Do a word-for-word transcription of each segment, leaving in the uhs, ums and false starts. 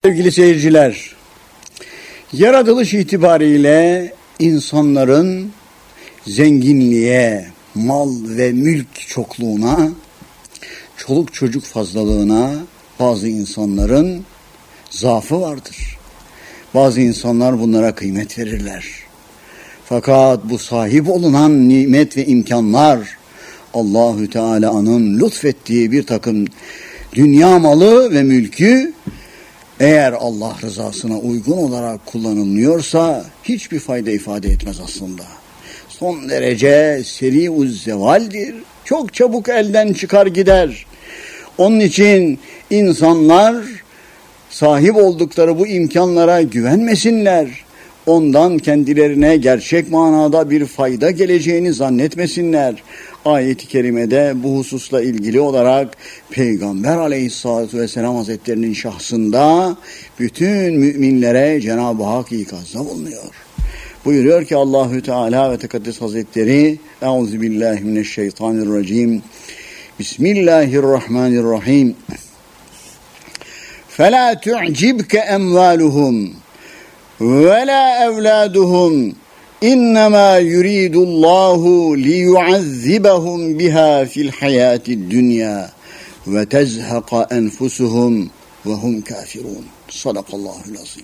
Sevgili seyirciler, yaratılış itibariyle insanların zenginliğe, mal ve mülk çokluğuna, çoluk çocuk fazlalığına bazı insanların zaafı vardır. Bazı insanlar bunlara kıymet verirler. Fakat bu sahip olunan nimet ve imkanlar Allahü Teala'nın lütfettiği bir takım dünya malı ve mülkü eğer Allah rızasına uygun olarak kullanılmıyorsa hiçbir fayda ifade etmez aslında. Son derece seri-uz zevaldir. Çok çabuk elden çıkar gider. Onun için insanlar sahip oldukları bu imkanlara güvenmesinler. Ondan kendilerine gerçek manada bir fayda geleceğini zannetmesinler. Ayet-i kerimede bu hususla ilgili olarak Peygamber Aleyhisselatü Vesselam Hazretlerinin şahsında bütün müminlere Cenab-ı Hak ikazda bulunuyor. Buyuruyor ki Allahü Teala ve Tekaddes Hazretleri: Euzubillahimineşşeytanirracim. Bismillahirrahmanirrahim. فَلَا تُعْجِبْكَ اَمْوَالُهُمْ وَلَا اَوْلَادُهُمْ اِنَّمَا يُرِيدُ اللّٰهُ لِيُعَذِّبَهُمْ بِهَا فِي الْحَيَاةِ الدُّنْيَا وَتَزْهَقَ أَنْفُسُهُمْ وَهُمْ كَافِرُونَ. Sadakallahul azim.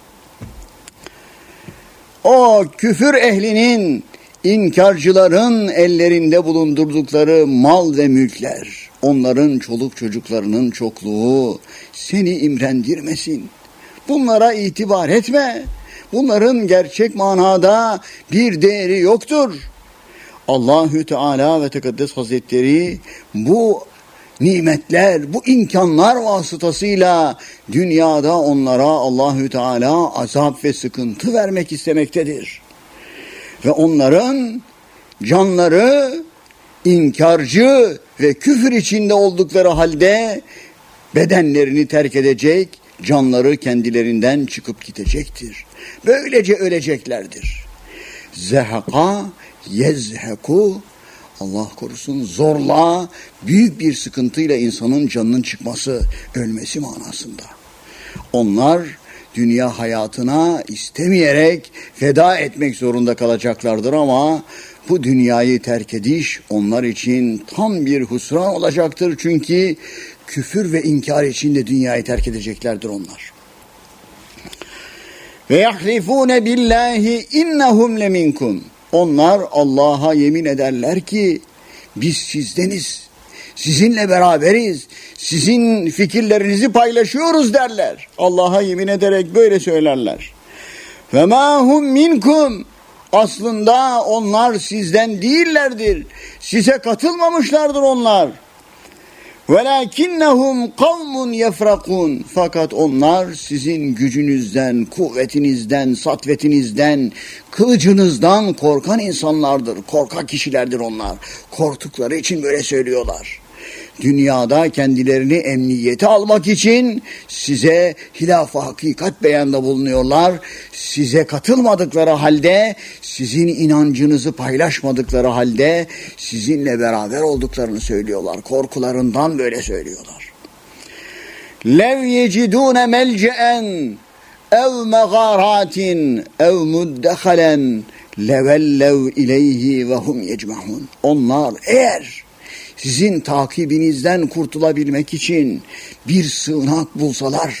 O küfür ehlinin, inkarcıların ellerinde bulundurdukları mal ve mülkler, onların çoluk çocuklarının çokluğu seni imrendirmesin. Bunlara itibar etme. Bunların gerçek manada bir değeri yoktur. Allahü Teala ve Tekaddes Hazretleri bu nimetler, bu imkanlar vasıtasıyla dünyada onlara Allahü Teala azap ve sıkıntı vermek istemektedir. Ve onların canları inkarcı ve küfür içinde oldukları halde bedenlerini terk edecek, canları kendilerinden çıkıp gidecektir. Böylece öleceklerdir. Zehaka, yezheku, Allah korusun, zorla, büyük bir sıkıntıyla insanın canının çıkması, ölmesi manasında. Onlar dünya hayatına istemeyerek feda etmek zorunda kalacaklardır ama bu dünyayı terk ediş onlar için tam bir husran olacaktır. Çünkü küfür ve inkar içinde dünyayı terk edeceklerdir onlar. Ve yahlifune billahi innahum leminkum. Onlar Allah'a yemin ederler ki biz sizdeniz, sizinle beraberiz, sizin fikirlerinizi paylaşıyoruz derler. Allah'a yemin ederek böyle söylerler. Ve ma hum minkum. Aslında onlar sizden değillerdir. Size katılmamışlardır onlar. وَلَاكِنَّهُمْ قَوْمٌ يَفْرَقُونَ. Fakat onlar sizin gücünüzden, kuvvetinizden, satvetinizden, kılıcınızdan korkan insanlardır. Korkak kişilerdir onlar. Korktukları için böyle söylüyorlar. Dünyada kendilerini emniyete almak için size hilaf-ı hakikat beyanda bulunuyorlar. Size katılmadıkları halde, sizin inancınızı paylaşmadıkları halde sizinle beraber olduklarını söylüyorlar. Korkularından böyle söylüyorlar. لَوْ يَجِدُونَ مَلْجَأً اَوْ مَغَارَاتٍ اَوْ مُدَّخَلًا لَوَلَّوْ اِلَيْهِ وَهُمْ يَجْمَعُونَ. Onlar eğer sizin takibinizden kurtulabilmek için bir sığınak bulsalar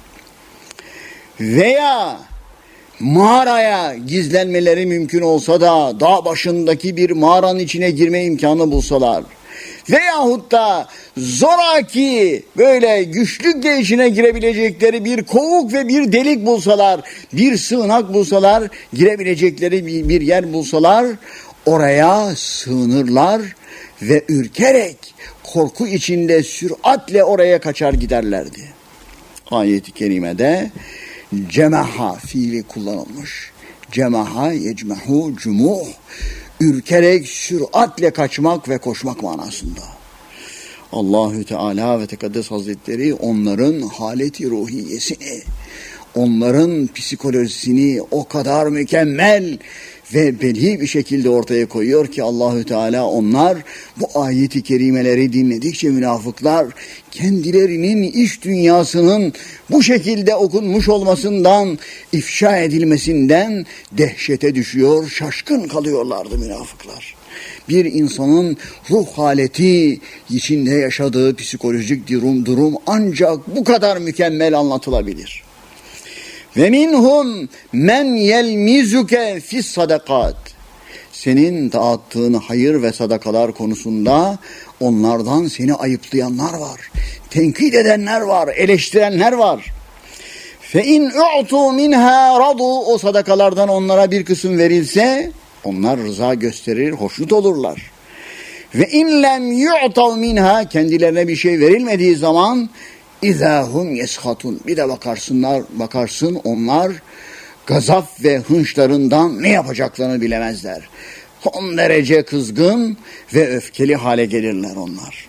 veya mağaraya gizlenmeleri mümkün olsa da dağ başındaki bir mağaranın içine girme imkanı bulsalar veyahut da zoraki böyle güçlükle içine girebilecekleri bir kovuk ve bir delik bulsalar, bir sığınak bulsalar, girebilecekleri bir, bir yer bulsalar oraya sığınırlar ve ürkerek korku içinde süratle oraya kaçar giderlerdi. Ayet-i kerimede cemaha fiili kullanılmış. Cemaha yecmehu cumuh. Ürkerek süratle kaçmak ve koşmak manasında. Allahü Teala ve Tekaddes Hazretleri onların haleti ruhiyesini, onların psikolojisini o kadar mükemmel ve beli bir şekilde ortaya koyuyor ki Allahü Teala, onlar bu ayeti kerimeleri dinledikçe münafıklar kendilerinin iç dünyasının bu şekilde okunmuş olmasından, ifşa edilmesinden dehşete düşüyor, şaşkın kalıyorlardı münafıklar. Bir insanın ruh haleti, içinde yaşadığı psikolojik durum, durum ancak bu kadar mükemmel anlatılabilir. Ve minhum men yelmizuke fis sadakat. Senin dağıttığın hayır ve sadakalar konusunda onlardan seni ayıplayanlar var. Tenkit edenler var, eleştirenler var. Fe in u'tu minha radu, o sadakalardan onlara bir kısım verilse onlar rıza gösterir, hoşnut olurlar. Ve in lem yu'tav minha, kendilerine bir şey verilmediği zaman İzahum yeshatun, bir de bakarsınlar, bakarsın onlar gazap ve hınçlarından ne yapacaklarını bilemezler. Son derece kızgın ve öfkeli hale gelirler onlar.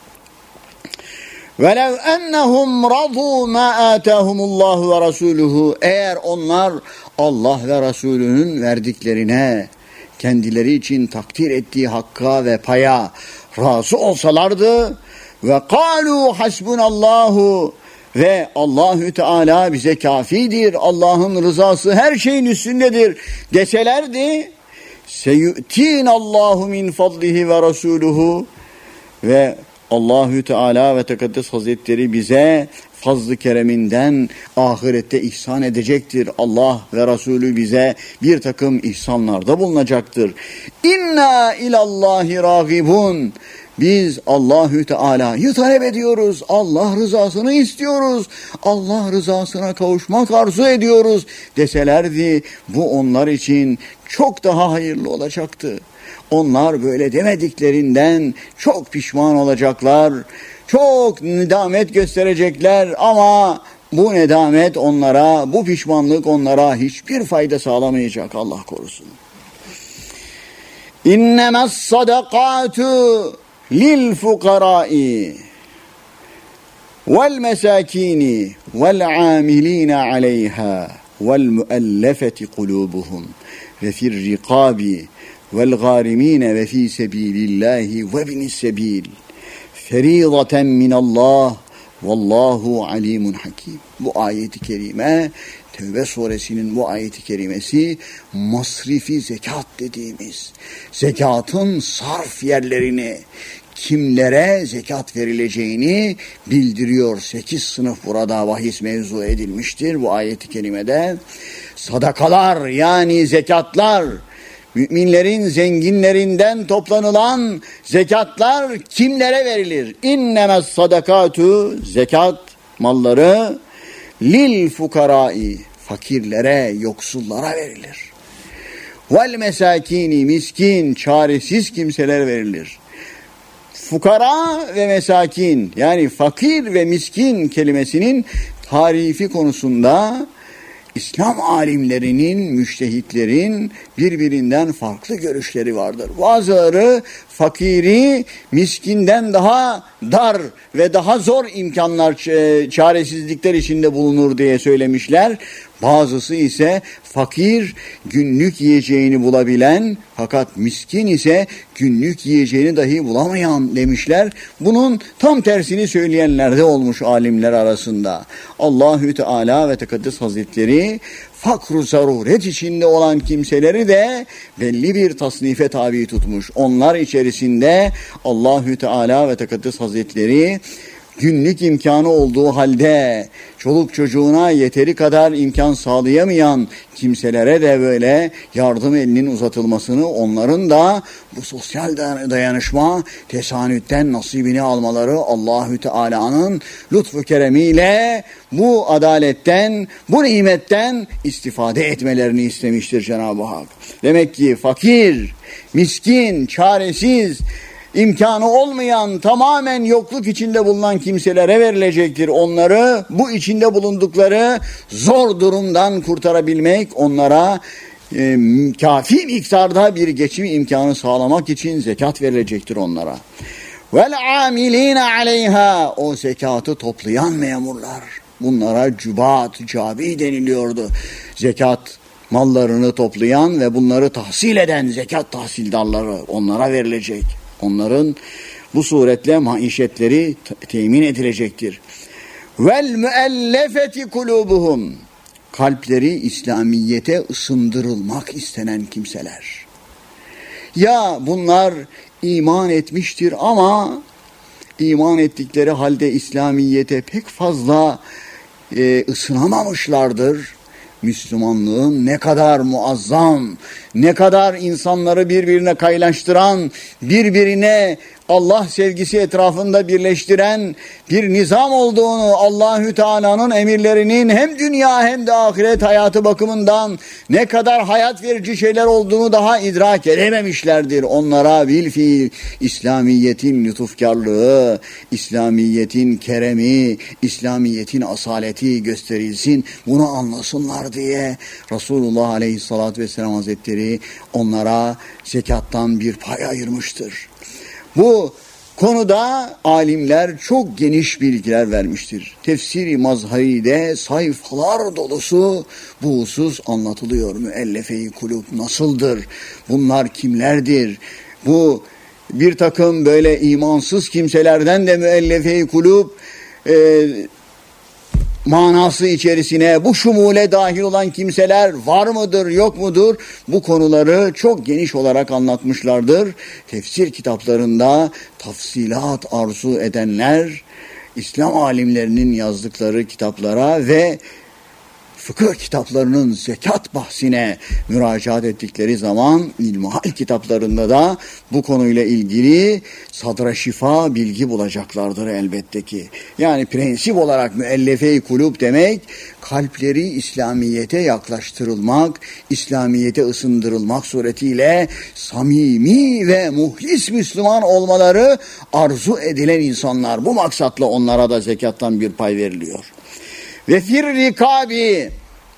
وَلَوْ اَنَّهُمْ رَضُوا مَا آتَاهُمُ اللّٰهُ وَرَسُولُهُ, eğer onlar Allah ve Resulünün verdiklerine, kendileri için takdir ettiği hakka ve paya razı olsalardı, ve kalu hasbunallahu, ve Allahü Teala bize kafidir, Allah'ın rızası her şeyin üstündedir deselerdi, seyu'tinallahu min fadlihi ve rasuluhu, ve Allahü Teala ve Tekaddes Hazretleri bize fazl-ı kereminden ahirette ihsan edecektir. Allah ve Resulü bize bir takım ihsanlarda bulunacaktır. İnna ilallahi ragibun, biz Allahü Teala'yı talep ediyoruz. Allah rızasını istiyoruz. Allah rızasına kavuşmak arzu ediyoruz deselerdi, bu onlar için çok daha hayırlı olacaktı. Onlar böyle demediklerinden çok pişman olacaklar. Çok nedamet gösterecekler ama bu nedamet onlara, bu pişmanlık onlara hiçbir fayda sağlamayacak, Allah korusun. İnnemez sadakatu lil fukarai vel mesakini vel amilina aleyha vel muallefeti kulubuhum ve fir rikabi vel garimine ve fi sebilillahi ve binis sebil feridaten minallah vallahu alimun hakim. Bu ayeti kerime, Tevbe suresinin bu ayeti kerimesi, masrifi zekat dediğimiz zekatın sarf yerlerini, kimlere zekat verileceğini bildiriyor. Sekiz sınıf burada bahis mevzu edilmiştir bu ayeti kerimede. Sadakalar, yani zekatlar, müminlerin zenginlerinden toplanılan zekatlar kimlere verilir? İnnemez sadakatu, zekat malları, lil fukarai, fakirlere, yoksullara verilir. Vel mesakini, miskin, çaresiz kimseler verilir. Fukara ve mesakin, yani fakir ve miskin kelimesinin tarifi konusunda İslam alimlerinin, müştehitlerin birbirinden farklı görüşleri vardır. Bazıları fakiri miskinden daha dar ve daha zor imkanlar, çaresizlikler içinde bulunur diye söylemişler. Bazısı ise fakir günlük yiyeceğini bulabilen fakat miskin ise günlük yiyeceğini dahi bulamayan demişler. Bunun tam tersini söyleyenler de olmuş alimler arasında. Allahü Teala ve Tekaddes Hazretleri fakr-ı zaruret içinde olan kimseleri de belli bir tasnife tabi tutmuş. Onlar içerisinde Allahü Teala ve Tekaddes Hazretleri günlük imkanı olduğu halde çoluk çocuğuna yeteri kadar imkan sağlayamayan kimselere de böyle yardım elinin uzatılmasını, onların da bu sosyal dayanışma tesanütten nasibini almaları, Allahü Teala'nın lütfu keremiyle bu adaletten, bu nimetten istifade etmelerini istemiştir Cenab-ı Hak. Demek ki fakir, miskin, çaresiz, İmkanı olmayan, tamamen yokluk içinde bulunan kimselere verilecektir. Onları bu içinde bulundukları zor durumdan kurtarabilmek, onlara e, kafi miktarda bir geçim imkanı sağlamak için zekat verilecektir onlara. Vel amilina aleyha, o zekatı toplayan memurlar, Bunlara cübat, cabi deniliyordu. Zekat mallarını toplayan ve bunları tahsil eden zekat tahsildarları, onlara verilecek. Onların bu suretle maişetleri temin edilecektir. Vel müellefeti kulubuhum. Kalpleri İslamiyete ısındırılmak istenen kimseler. Ya bunlar iman etmiştir ama iman ettikleri halde İslamiyete pek fazla e, ısınamamışlardır. Müslümanlığın ne kadar muazzam, ne kadar insanları birbirine kaynaştıran, birbirine Allah sevgisi etrafında birleştiren bir nizam olduğunu, Allahü Teala'nın emirlerinin hem dünya hem de ahiret hayatı bakımından ne kadar hayat verici şeyler olduğunu daha idrak edememişlerdir. Onlara bilfiil İslamiyet'in lütufkarlığı, İslamiyet'in keremi, İslamiyet'in asaleti gösterilsin, bunu anlasınlar diye Resulullah Aleyhisselatü Vesselam Hazretleri onlara zekattan bir pay ayırmıştır. Bu konuda alimler çok geniş bilgiler vermiştir. Tefsir-i Mazhari'de sayfalar dolusu bu husus anlatılıyor. Müellefe-i kulub nasıldır? Bunlar kimlerdir? Bu bir takım böyle imansız kimselerden de müellefe-i kulub e, manası içerisine bu şumule dahil olan kimseler var mıdır, yok mudur? Bu konuları çok geniş olarak anlatmışlardır. Tefsir kitaplarında tafsilat arzu edenler, İslam alimlerinin yazdıkları kitaplara ve fıkıh kitaplarının zekat bahsine müracaat ettikleri zaman ilmihal kitaplarında da bu konuyla ilgili sadra şifa bilgi bulacaklardır elbette ki. Yani prensip olarak müellefe-i kulub demek kalpleri İslamiyet'e yaklaştırılmak, İslamiyet'e ısındırılmak suretiyle samimi ve muhlis Müslüman olmaları arzu edilen insanlar. Bu maksatla onlara da zekattan bir pay veriliyor. Ve firrikabi,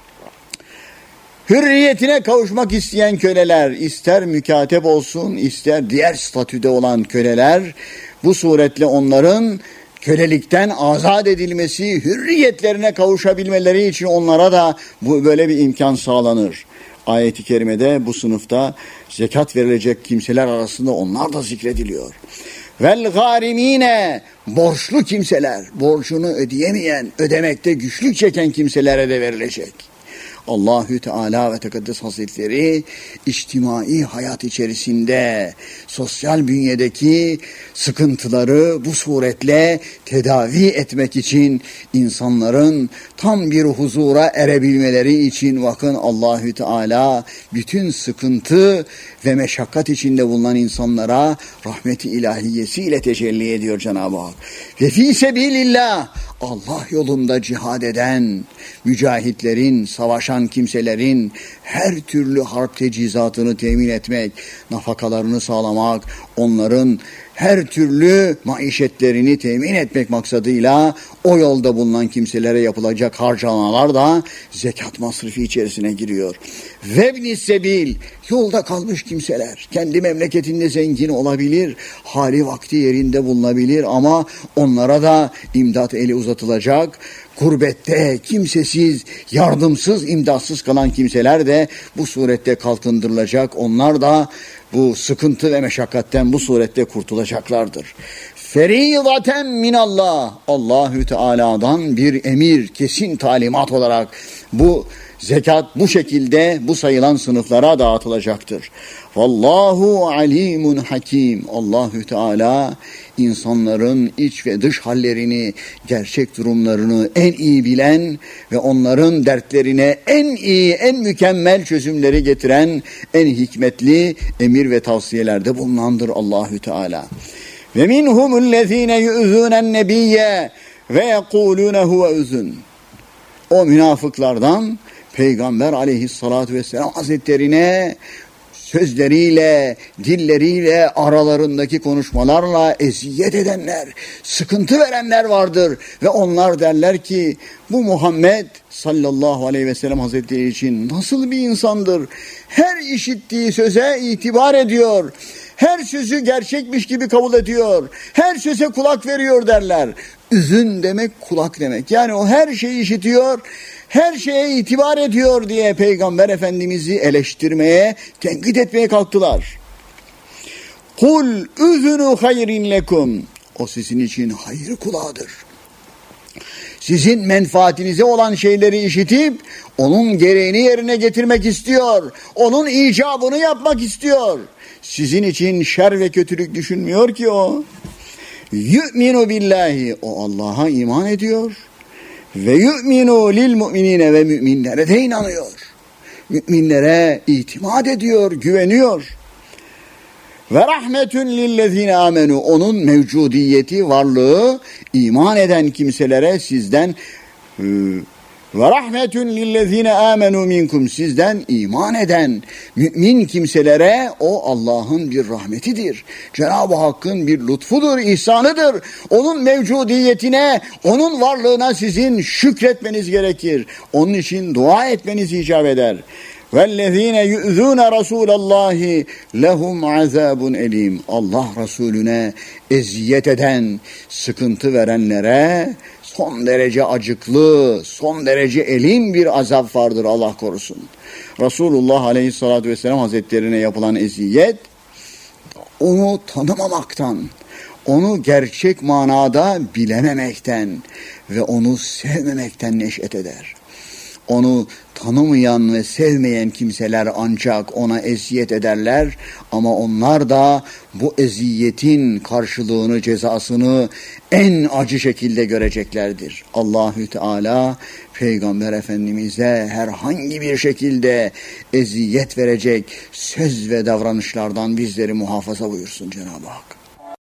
hürriyetine kavuşmak isteyen köleler, ister mükatep olsun, ister diğer statüde olan köleler, bu suretle onların kölelikten azat edilmesi, hürriyetlerine kavuşabilmeleri için onlara da bu böyle bir imkan sağlanır. Ayet-i kerimede bu sınıfta zekat verilecek kimseler arasında onlar da zikrediliyor. Vel gârimîne, borçlu kimseler, borcunu ödeyemeyen, ödemekte güçlük çeken kimselere de verilecek. Allahü Teala ve Tekaddes Hazretleri içtimai hayat içerisinde sosyal bünyedeki sıkıntıları bu suretle tedavi etmek için insanların tam bir huzura erebilmeleri için bakın Allahü Teala bütün sıkıntı ve meşakkat içinde bulunan insanlara rahmeti ilahiyesiyle tecelli ediyor Cenab-ı Hak. Ve fî sebilillah, Allah yolunda cihad eden mücahitlerin, savaşan kimselerin her türlü harp tecihizatını temin etmek, nafakalarını sağlamak, onların her türlü maişetlerini temin etmek maksadıyla o yolda bulunan kimselere yapılacak harcamalar da zekat masrafı içerisine giriyor. Vebni sebil, yolda kalmış kimseler, kendi memleketinde zengin olabilir, hali vakti yerinde bulunabilir ama onlara da imdat eli uzatılacak. Gurbette kimsesiz, yardımsız, imdatsız kalan kimseler de bu surette kalkındırılacak. Onlar da bu sıkıntı ve meşakkatten bu surette kurtulacaklardır. Ferizaten minallah, Allahü Teala'dan bir emir, kesin talimat olarak bu zekat bu şekilde bu sayılan sınıflara dağıtılacaktır. Vallahu alimun hakim. Allahü Teala insanların iç ve dış hallerini, gerçek durumlarını en iyi bilen ve onların dertlerine en iyi, en mükemmel çözümleri getiren en hikmetli emir ve tavsiyelerde bulunandır Allahü Teala. Ve minhumullezine yu'zunen nebiyye ve yekulune huve uzun. O münafıklardan Peygamber aleyhissalatü vesselam hazretlerine sözleriyle, dilleriyle, aralarındaki konuşmalarla eziyet edenler, sıkıntı verenler vardır. Ve onlar derler ki bu Muhammed sallallahu aleyhi ve sellem hazretleri için nasıl bir insandır? Her işittiği söze itibar ediyor. Her sözü gerçekmiş gibi kabul ediyor. Her söze kulak veriyor derler. Üzün demek kulak demek. Yani o her şeyi işitiyor, her şeye itibar ediyor diye Peygamber Efendimiz'i eleştirmeye, tenkit etmeye kalktılar. Kul üzünü hayrin lekum. O sizin için hayır kulağıdır. Sizin menfaatinize olan şeyleri işitip onun gereğini yerine getirmek istiyor. Onun icabını yapmak istiyor. Sizin için şer ve kötülük düşünmüyor ki o. Yu'minu billahi. O Allah'a iman ediyor. Ve yu'minu lil mu'minine ve müminlere de inanıyor. Müminlere itimat ediyor, güveniyor. Ve rahmetun lillezine amenu. Onun mevcudiyeti, varlığı iman eden kimselere sizden ve rahmetun lillezine amenu minkum, sizden iman eden mümin kimselere o Allah'ın bir rahmetidir. Cenab-ı Hakk'ın bir lütfudur, ihsanıdır. Onun mevcudiyetine, onun varlığına sizin şükretmeniz gerekir. Onun için dua etmeniz icap eder. وَالَّذ۪ينَ يُؤْذُونَ رَسُولَ اللّٰهِ لَهُمْ عَذَابٌ elim. Allah Resulüne eziyet eden, sıkıntı verenlere son derece acıklı, son derece elim bir azap vardır, Allah korusun. Resulullah Aleyhisselatü Vesselam Hazretlerine yapılan eziyet, onu tanımamaktan, onu gerçek manada bilememekten ve onu sevmemekten neşet eder. Onu tanımayan ve sevmeyen kimseler ancak ona eziyet ederler ama onlar da bu eziyetin karşılığını, cezasını en acı şekilde göreceklerdir. Allahü Teala Peygamber Efendimiz'e herhangi bir şekilde eziyet verecek söz ve davranışlardan bizleri muhafaza buyursun Cenab-ı Hak.